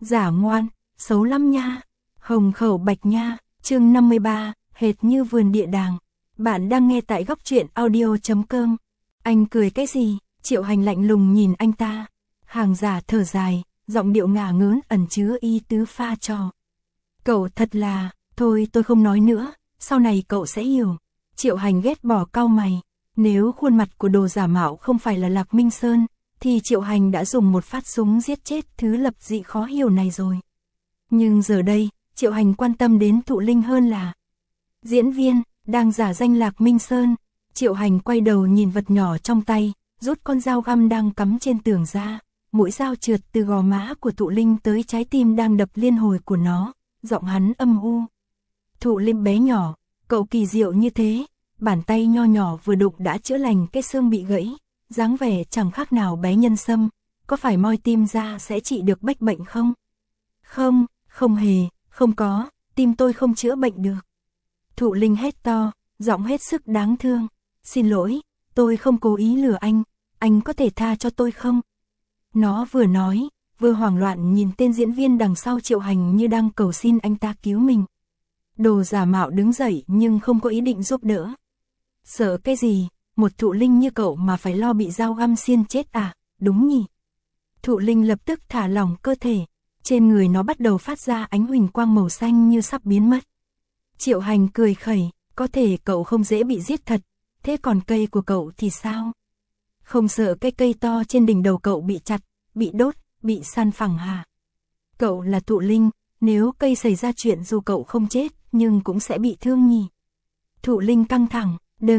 Giả ngoan, xấu lắm nha. Hồng khẩu bạch nha, chương 53, hệt như vườn địa đàng. Bạn đang nghe tại góc truyện audio.com. Anh cười cái gì? Triệu Hành lạnh lùng nhìn anh ta. Hàng giả thở dài, giọng điệu ngả ngớn ẩn chứa ý tứ pha trò. Cậu thật là, thôi tôi không nói nữa, sau này cậu sẽ hiểu. Triệu Hành ghét bỏ cau mày. Nếu khuôn mặt của đồ giả mạo không phải là Lạc Minh Sơn, thì Triệu Hành đã dùng một phát súng giết chết thứ lập dị khó hiểu này rồi. Nhưng giờ đây, Triệu Hành quan tâm đến Thụ Linh hơn là diễn viên, đang giả danh Lạc Minh Sơn. Triệu Hành quay đầu nhìn vật nhỏ trong tay, rút con dao găm đang cắm trên tường ra. Mũi dao trượt từ gò má của Thụ Linh tới trái tim đang đập liên hồi của nó, giọng hắn âm u. Thụ Linh bé nhỏ, cậu kỳ diệu như thế, bàn tay nho nhỏ vừa đụng đã chữa lành cái xương bị gãy, dáng vẻ chẳng khác nào bé nhân sâm, có phải moi tim ra sẽ trị được bách bệnh không? Không, không hề, không có, tim tôi không chữa bệnh được. Thụ Linh hét to, giọng hết sức đáng thương. Xin lỗi, tôi không cố ý lừa anh có thể tha cho tôi không? Nó vừa nói, vừa hoảng loạn nhìn tên diễn viên đằng sau Triệu Hành như đang cầu xin anh ta cứu mình. Đồ giả mạo đứng dậy nhưng không có ý định giúp đỡ. Sợ cái gì, một Thụ Linh như cậu mà phải lo bị dao găm xiên chết à, đúng nhỉ? Thụ Linh lập tức thả lỏng cơ thể, trên người nó bắt đầu phát ra ánh huỳnh quang màu xanh như sắp biến mất. Triệu Hành cười khẩy, có thể cậu không dễ bị giết thật, thế còn cây của cậu thì sao? Không sợ cái cây to trên đỉnh đầu cậu bị chặt, bị đốt, bị san phẳng hả? Cậu là Thụ Linh, nếu cây xảy ra chuyện dù cậu không chết nhưng cũng sẽ bị thương nhỉ? Thụ Linh căng thẳng,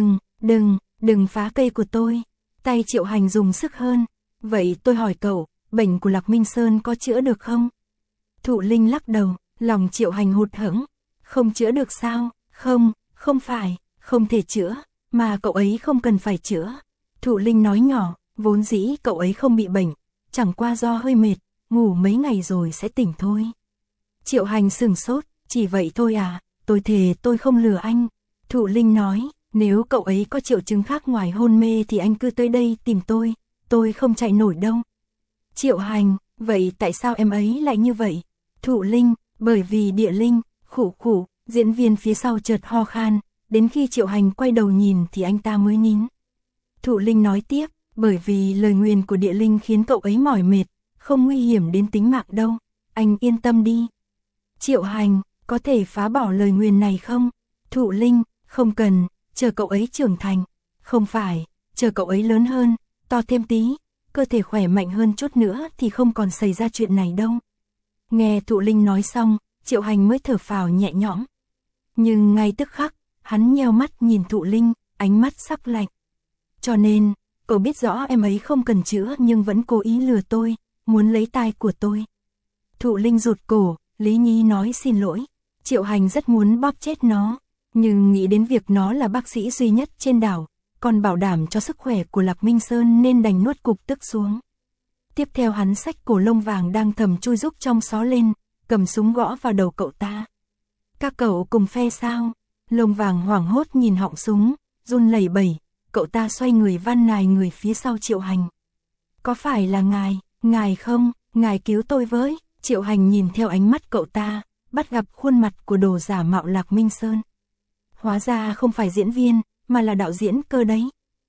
đừng phá cây của tôi. Tay Triệu Hành dùng sức hơn. Vậy tôi hỏi cậu, bệnh của Lạc Minh Sơn có chữa được không? Thụ Linh lắc đầu, lòng Triệu Hành hụt hẫng. Không chữa được sao? Không phải, không thể chữa, mà cậu ấy không cần phải chữa. Thụ Linh nói nhỏ, vốn dĩ cậu ấy không bị bệnh, chẳng qua do hơi mệt, ngủ mấy ngày rồi sẽ tỉnh thôi. Triệu Hành sửng sốt, chỉ vậy thôi à, tôi thề tôi không lừa anh. Thụ Linh nói, nếu cậu ấy có triệu chứng khác ngoài hôn mê thì anh cứ tới đây tìm tôi không chạy nổi đâu. Triệu Hành, vậy tại sao em ấy lại như vậy? Thụ Linh, bởi vì địa linh, khụ, diễn viên phía sau chợt ho khan, đến khi Triệu Hành quay đầu nhìn thì anh ta mới nín. Thụ Linh nói tiếp, bởi vì lời nguyền của địa linh khiến cậu ấy mỏi mệt, không nguy hiểm đến tính mạng đâu, anh yên tâm đi. Triệu Hành, có thể phá bỏ lời nguyền này không? Thụ Linh, không cần, chờ cậu ấy trưởng thành. Không phải, chờ cậu ấy lớn hơn, to thêm tí, cơ thể khỏe mạnh hơn chút nữa thì không còn xảy ra chuyện này đâu. Nghe Thụ Linh nói xong, Triệu Hành mới thở phào nhẹ nhõm. Nhưng ngay tức khắc, hắn nheo mắt nhìn Thụ Linh, ánh mắt sắc lạnh. Cho nên, cậu biết rõ em ấy không cần chữa nhưng vẫn cố ý lừa tôi, muốn lấy tai của tôi. Thụ Linh rụt cổ, lý nhí nói xin lỗi. Triệu Hành rất muốn bóp chết nó, nhưng nghĩ đến việc nó là bác sĩ duy nhất trên đảo, còn bảo đảm cho sức khỏe của Lạc Minh Sơn nên đành nuốt cục tức xuống. Tiếp theo hắn xách cổ lông vàng đang thầm chui rúc trong xó lên, cầm súng gõ vào đầu cậu ta. Các cậu cùng phe sao? Lông vàng hoảng hốt nhìn họng súng, run lẩy bẩy, cậu ta xoay người van nài người phía sau Triệu Hành. Có phải là ngài không, ngài cứu tôi với. Triệu Hành nhìn theo ánh mắt cậu ta, bắt gặp khuôn mặt của đồ giả mạo Lạc Minh Sơn. Hóa ra không phải diễn viên, mà là đạo diễn cơ đấy.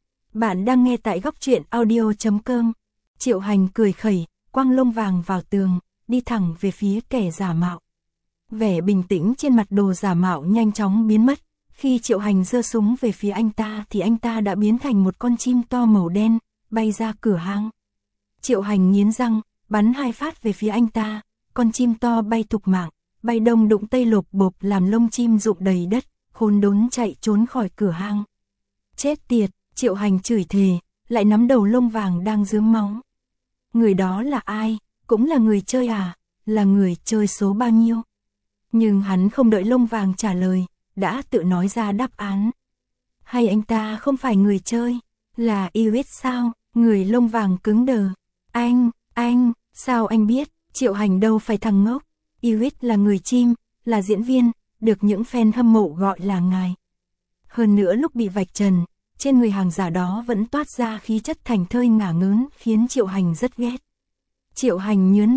Bạn đang nghe tại góc truyện audio.com. Triệu Hành cười khẩy, quăng lông vàng vào tường, đi thẳng về phía kẻ giả mạo. Vẻ bình tĩnh trên mặt đồ giả mạo nhanh chóng biến mất. Khi Triệu Hành giơ súng về phía anh ta thì anh ta đã biến thành một con chim to màu đen, bay ra cửa hang. Triệu Hành nghiến răng, bắn 2 phát về phía anh ta. Con chim to bay thục mạng, bay đông đụng tây lộp bộp làm lông chim rụng đầy đất, khốn đốn chạy trốn khỏi cửa hang. Chết tiệt, Triệu Hành chửi thề, lại nắm đầu lông vàng đang rướm máu. Người đó là ai? Cũng là người chơi à? Là người chơi số bao nhiêu? Nhưng hắn không đợi lông vàng trả lời, đã tự nói ra đáp án. Hay anh ta không phải người chơi? Là Iwit sao? Người lông vàng cứng đờ. Anh, sao anh biết? Triệu Hành đâu phải thằng ngốc. Iwit là người chim, là diễn viên, được những fan hâm mộ gọi là ngài. Hơn nữa lúc bị vạch trần, trên người hàng giả đó vẫn toát ra khí chất thành thơi ngả ngớn khiến Triệu Hành rất ghét. Triệu Hành nhớn mày,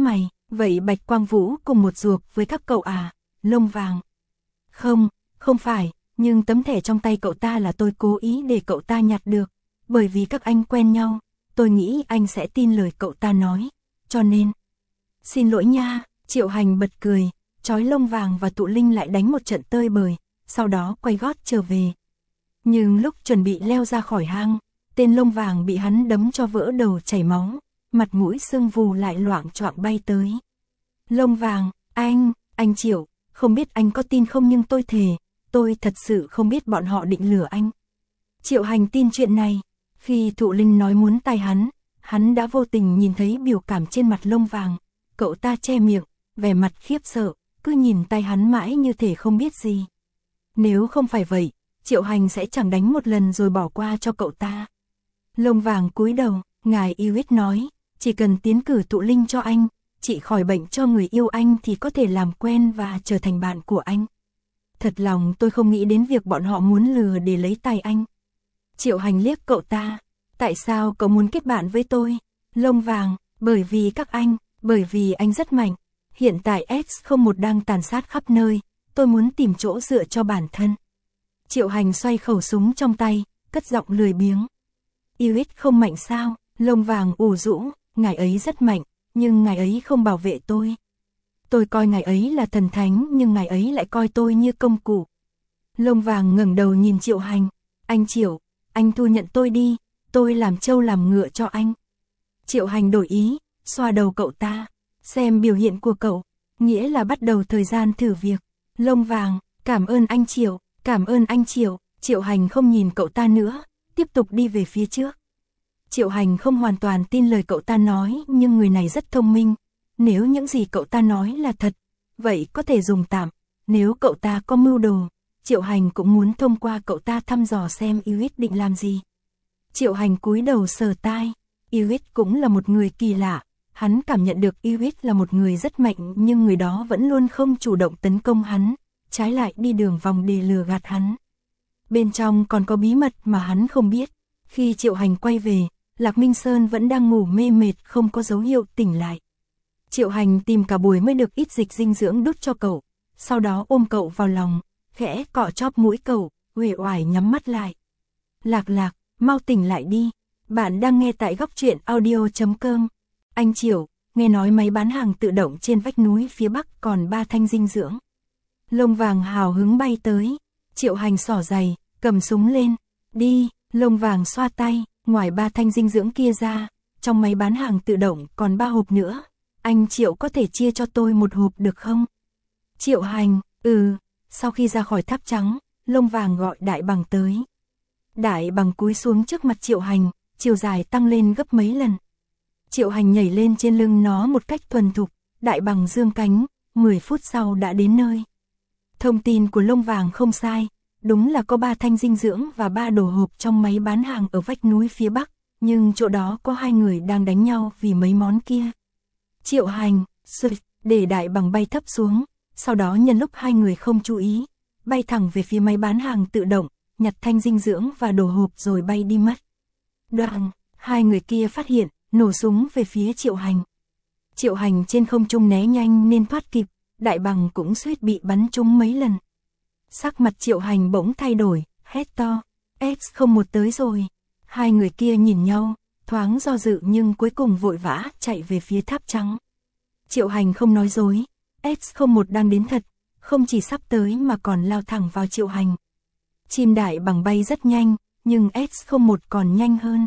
Vậy Bạch Quang Vũ cùng một ruột với các cậu à? Lông Vàng. Không, không phải, nhưng tấm thẻ trong tay cậu ta là tôi cố ý để cậu ta nhặt được, bởi vì các anh quen nhau, tôi nghĩ anh sẽ tin lời cậu ta nói, cho nên. Xin lỗi nha, Triệu Hành bật cười, trói Lông Vàng và Tụ Linh lại đánh một trận tơi bời, sau đó quay gót trở về. Nhưng lúc chuẩn bị leo ra khỏi hang, tên Lông Vàng bị hắn đấm cho vỡ đầu chảy máu, mặt mũi sưng vù lại loạng choạng bay tới. Lông Vàng, anh Triệu, không biết anh có tin không nhưng tôi thề, tôi thật sự không biết bọn họ định lừa anh. Triệu Hành tin chuyện này, khi Thụ Linh nói muốn tay hắn đã vô tình nhìn thấy biểu cảm trên mặt Lông Vàng, cậu ta che miệng, vẻ mặt khiếp sợ, cứ nhìn tay hắn mãi như thể không biết gì. Nếu không phải vậy, Triệu Hành sẽ chẳng đánh một lần rồi bỏ qua cho cậu ta. Lông Vàng cúi đầu, ngài Iwit nói, chỉ cần tiến cử Tụ Linh cho anh, trị khỏi bệnh cho người yêu anh thì có thể làm quen và trở thành bạn của anh. Thật lòng tôi không nghĩ đến việc bọn họ muốn lừa để lấy tay anh. Triệu Hành liếc cậu ta, tại sao cậu muốn kết bạn với tôi? Lông Vàng, bởi vì các anh, bởi vì anh rất mạnh. Hiện tại X01 đang tàn sát khắp nơi, tôi muốn tìm chỗ dựa cho bản thân. Triệu Hành xoay khẩu súng trong tay, cất giọng lười biếng. Iwit không mạnh sao? Lông Vàng ủ rũ, ngài ấy rất mạnh, nhưng ngài ấy không bảo vệ tôi. Tôi coi ngài ấy là thần thánh nhưng ngài ấy lại coi tôi như công cụ. Lông Vàng ngẩng đầu nhìn Triệu Hành, anh Triệu, anh thu nhận tôi đi, tôi làm trâu làm ngựa cho anh. Triệu Hành đổi ý, xoa đầu cậu ta, xem biểu hiện của cậu, nghĩa là bắt đầu thời gian thử việc. Lông Vàng, cảm ơn anh Triệu, cảm ơn anh Triệu. Triệu Hành không nhìn cậu ta nữa, tiếp tục đi về phía trước. Triệu Hành không hoàn toàn tin lời cậu ta nói nhưng người này rất thông minh. Nếu những gì cậu ta nói là thật, vậy có thể dùng tạm. Nếu cậu ta có mưu đồ, Triệu Hành cũng muốn thông qua cậu ta thăm dò xem Iwit định làm gì. Triệu Hành cúi đầu sờ tai, Iwit cũng là một người kỳ lạ. Hắn cảm nhận được Iwit là một người rất mạnh nhưng người đó vẫn luôn không chủ động tấn công hắn, trái lại đi đường vòng để lừa gạt hắn. Bên trong còn có bí mật mà hắn không biết. Khi Triệu Hành quay về, Lạc Minh Sơn vẫn đang ngủ mê mệt không có dấu hiệu tỉnh lại. Triệu Hành tìm cả buổi mới được ít dịch dinh dưỡng đút cho cậu, sau đó ôm cậu vào lòng, khẽ cọ chóp mũi cậu, uể oải nhắm mắt lại. Lạc Lạc, mau tỉnh lại đi, bạn đang nghe tại Góc Truyện Audio.com. Anh Triệu, nghe nói máy bán hàng tự động trên vách núi phía bắc còn 3 thanh dinh dưỡng. Lông Vàng hào hứng bay tới, Triệu Hành xỏ giày, cầm súng lên, đi. Lông Vàng xoa tay, ngoài 3 thanh dinh dưỡng kia ra, trong máy bán hàng tự động còn 3 hộp nữa. Anh Triệu có thể chia cho tôi 1 hộp được không? Triệu Hành, Sau khi ra khỏi tháp trắng, Lông Vàng gọi Đại Bằng tới. Đại Bằng cúi xuống trước mặt Triệu Hành, chiều dài tăng lên gấp mấy lần. Triệu Hành nhảy lên trên lưng nó một cách thuần thục, Đại Bằng dương cánh, 10 phút sau đã đến nơi. Thông tin của Lông Vàng không sai, đúng là có 3 thanh dinh dưỡng và 3 đồ hộp trong máy bán hàng ở vách núi phía bắc, nhưng chỗ đó có 2 người đang đánh nhau vì mấy món kia. Triệu Hành, để Đại Bằng bay thấp xuống, sau đó nhân lúc 2 người không chú ý, bay thẳng về phía máy bán hàng tự động, nhặt thanh dinh dưỡng và đồ hộp rồi bay đi mất. Đoạn, 2 người kia phát hiện, nổ súng về phía Triệu Hành. Triệu Hành trên không trung né nhanh nên thoát kịp, Đại Bằng cũng suýt bị bắn trúng mấy lần. Sắc mặt Triệu Hành bỗng thay đổi, hét to, X01 tới rồi. 2 người kia nhìn nhau, thoáng do dự nhưng cuối cùng vội vã chạy về phía tháp trắng. Triệu Hành không nói dối, X01 đang đến thật, không chỉ sắp tới mà còn lao thẳng vào Triệu Hành. Chim Đại Bằng bay rất nhanh, nhưng X01 còn nhanh hơn.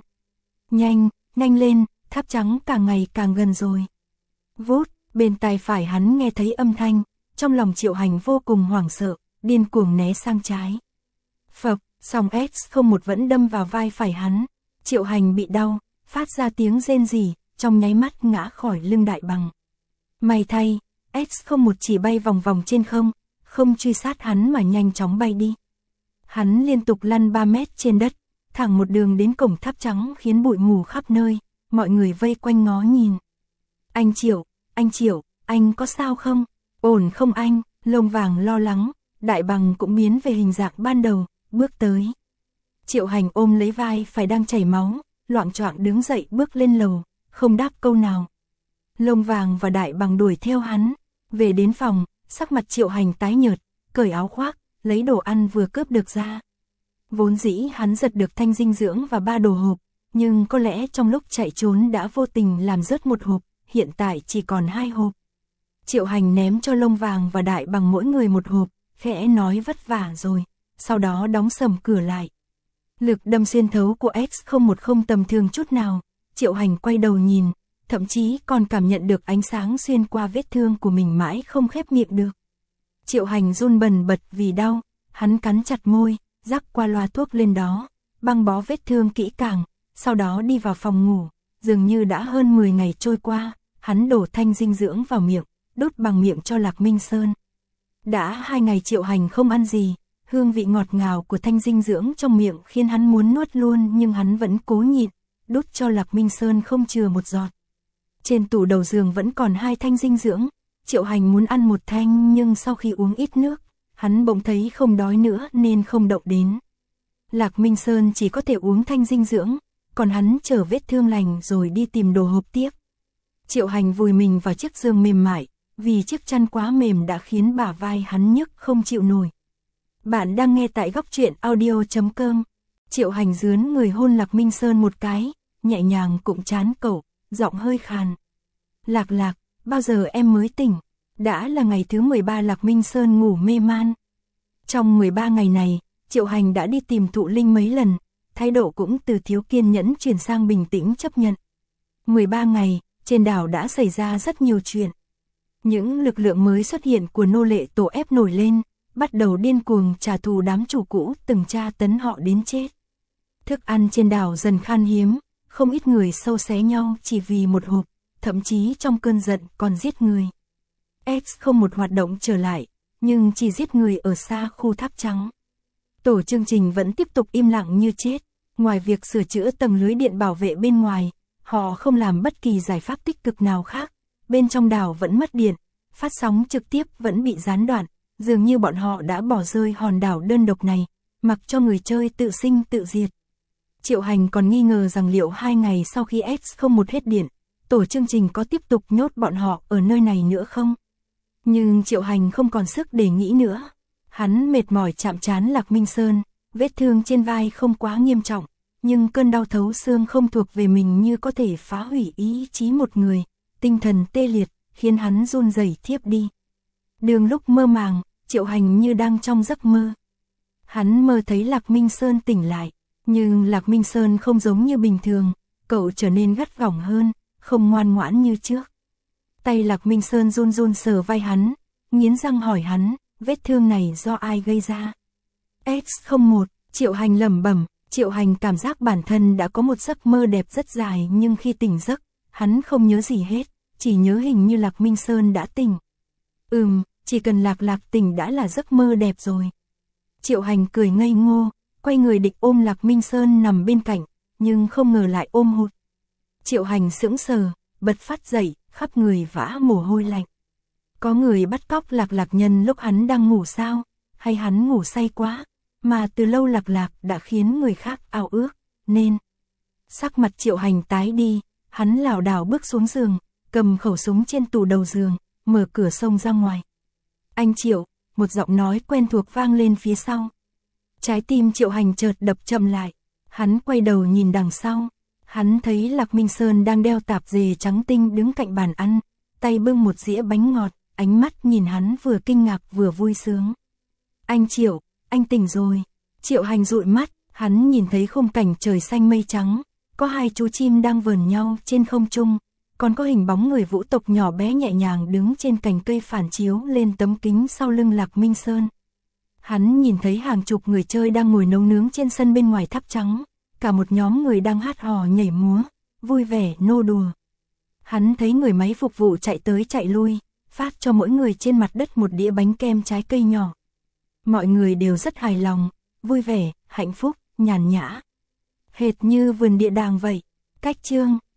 Nhanh lên, tháp trắng càng ngày càng gần rồi. Vút, bên tai phải hắn nghe thấy âm thanh, trong lòng Triệu Hành vô cùng hoảng sợ, điên cuồng né sang trái. Phập, song X01 vẫn đâm vào vai phải hắn. Triệu Hành bị đau, phát ra tiếng rên rỉ, trong nháy mắt ngã khỏi lưng Đại Bằng. May thay, X01 chỉ bay vòng vòng trên không truy sát hắn mà nhanh chóng bay đi. Hắn liên tục lăn 3 mét trên đất, thẳng một đường đến cổng tháp trắng khiến bụi mù khắp nơi, mọi người vây quanh ngó nhìn. Anh Triệu, anh có sao không? Ổn không anh? Lông Vàng lo lắng, Đại Bằng cũng biến về hình dạng ban đầu, bước tới. Triệu Hành ôm lấy vai phải đang chảy máu, loạng choạng đứng dậy bước lên lầu, không đáp câu nào. Lông Vàng và Đại Bằng đuổi theo hắn. Về đến phòng, sắc mặt Triệu Hành tái nhợt, cởi áo khoác, lấy đồ ăn vừa cướp được ra. Vốn dĩ hắn giật được thanh dinh dưỡng và 3 đồ hộp, nhưng có lẽ trong lúc chạy trốn đã vô tình làm rớt một hộp, hiện tại chỉ còn 2 hộp. Triệu Hành ném cho Lông Vàng và Đại Bằng mỗi người một hộp, khẽ nói vất vả rồi, sau đó đóng sầm cửa lại. Lực đâm xuyên thấu của X-01 không tầm thường chút nào, Triệu Hành quay đầu nhìn, thậm chí còn cảm nhận được ánh sáng xuyên qua vết thương của mình mãi không khép miệng được. Triệu Hành run bần bật vì đau, hắn cắn chặt môi, rắc qua loa thuốc lên đó, băng bó vết thương kỹ càng, sau đó đi vào phòng ngủ, dường như đã hơn 10 ngày trôi qua, hắn đổ thanh dinh dưỡng vào miệng, đút bằng miệng cho Lạc Minh Sơn. Đã 2 ngày Triệu Hành không ăn gì, hương vị ngọt ngào của thanh dinh dưỡng trong miệng khiến hắn muốn nuốt luôn nhưng hắn vẫn cố nhịn, đút cho Lạc Minh Sơn không chừa một giọt. Trên tủ đầu giường vẫn còn 2 thanh dinh dưỡng, Triệu Hành muốn ăn một thanh nhưng sau khi uống ít nước, hắn bỗng thấy không đói nữa nên không động đến. Lạc Minh Sơn chỉ có thể uống thanh dinh dưỡng, còn hắn chờ vết thương lành rồi đi tìm đồ hộp tiếp. Triệu Hành vùi mình vào chiếc giường mềm mại, vì chiếc chăn quá mềm đã khiến bả vai hắn nhức không chịu nổi. Bạn đang nghe tại góc truyện audio.com. Triệu Hành dướn người hôn Lạc Minh Sơn một cái, nhẹ nhàng cụm trán cậu, giọng hơi khàn. Lạc Lạc, bao giờ em mới tỉnh? Đã là ngày thứ 13 Lạc Minh Sơn ngủ mê man. Trong 13 ngày này, Triệu Hành đã đi tìm Thụ Linh mấy lần, thái độ cũng từ thiếu kiên nhẫn chuyển sang bình tĩnh chấp nhận. 13 ngày, trên đảo đã xảy ra rất nhiều chuyện. Những lực lượng mới xuất hiện của nô lệ tổ ép nổi lên, bắt đầu điên cuồng trả thù đám chủ cũ từng tra tấn họ đến chết. Thức ăn trên đảo dần khan hiếm, không ít người sâu xé nhau chỉ vì một hộp, thậm chí trong cơn giận còn giết người. X-01 hoạt động trở lại, nhưng chỉ giết người ở xa khu tháp trắng. Tổ chương trình vẫn tiếp tục im lặng như chết, ngoài việc sửa chữa tầng lưới điện bảo vệ bên ngoài, họ không làm bất kỳ giải pháp tích cực nào khác. Bên trong đảo vẫn mất điện, phát sóng trực tiếp vẫn bị gián đoạn, dường như bọn họ đã bỏ rơi hòn đảo đơn độc này, mặc cho người chơi tự sinh tự diệt. Triệu Hành còn nghi ngờ rằng liệu 2 ngày sau khi X-01 hết điện, tổ chương trình có tiếp tục nhốt bọn họ ở nơi này nữa không? Nhưng Triệu Hành không còn sức để nghĩ nữa. Hắn mệt mỏi chạm trán Lạc Minh Sơn, vết thương trên vai không quá nghiêm trọng, nhưng cơn đau thấu xương không thuộc về mình như có thể phá hủy ý chí một người, tinh thần tê liệt, khiến hắn run rẩy thiếp đi. Đường lúc mơ màng, Triệu Hành như đang trong giấc mơ. Hắn mơ thấy Lạc Minh Sơn tỉnh lại, nhưng Lạc Minh Sơn không giống như bình thường, cậu trở nên gắt gỏng hơn, không ngoan ngoãn như trước. Tay Lạc Minh Sơn run run sờ vai hắn, nghiến răng hỏi hắn, vết thương này do ai gây ra? X-01, Triệu Hành lẩm bẩm. Triệu Hành cảm giác bản thân đã có một giấc mơ đẹp rất dài nhưng khi tỉnh giấc, hắn không nhớ gì hết, chỉ nhớ hình như Lạc Minh Sơn đã tỉnh. Chỉ cần Lạc Lạc tỉnh đã là giấc mơ đẹp rồi. Triệu Hành cười ngây ngô, quay người định ôm Lạc Minh Sơn nằm bên cạnh, nhưng không ngờ lại ôm hụt. Triệu Hành sững sờ, bật phát dậy, khắp người vã mồ hôi lạnh. Có người bắt cóc Lạc Lạc nhân lúc hắn đang ngủ sao? Hay hắn ngủ say quá? Mà từ lâu Lạc Lạc đã khiến người khác ao ước, nên sắc mặt Triệu Hành tái đi, hắn lảo đảo bước xuống giường, cầm khẩu súng trên tủ đầu giường, mở cửa xông ra ngoài. Anh Triệu, một giọng nói quen thuộc vang lên phía sau. Trái tim Triệu Hành chợt đập chậm lại, hắn quay đầu nhìn đằng sau, hắn thấy Lạc Minh Sơn đang đeo tạp dề trắng tinh đứng cạnh bàn ăn, tay bưng một dĩa bánh ngọt, ánh mắt nhìn hắn vừa kinh ngạc vừa vui sướng. Anh Triệu, anh tỉnh rồi. Triệu Hành dụi mắt, hắn nhìn thấy khung cảnh trời xanh mây trắng, có 2 chú chim đang vờn nhau trên không trung, còn có hình bóng người vũ tộc nhỏ bé nhẹ nhàng đứng trên cành cây phản chiếu lên tấm kính sau lưng Lạc Minh Sơn. Hắn nhìn thấy hàng chục người chơi đang ngồi nấu nướng trên sân bên ngoài tháp trắng, cả một nhóm người đang hát hò nhảy múa, vui vẻ nô đùa. Hắn thấy người máy phục vụ chạy tới chạy lui, phát cho mỗi người trên mặt đất một đĩa bánh kem trái cây nhỏ. Mọi người đều rất hài lòng, vui vẻ, hạnh phúc, nhàn nhã. Hệt như vườn địa đàng vậy. Cách chương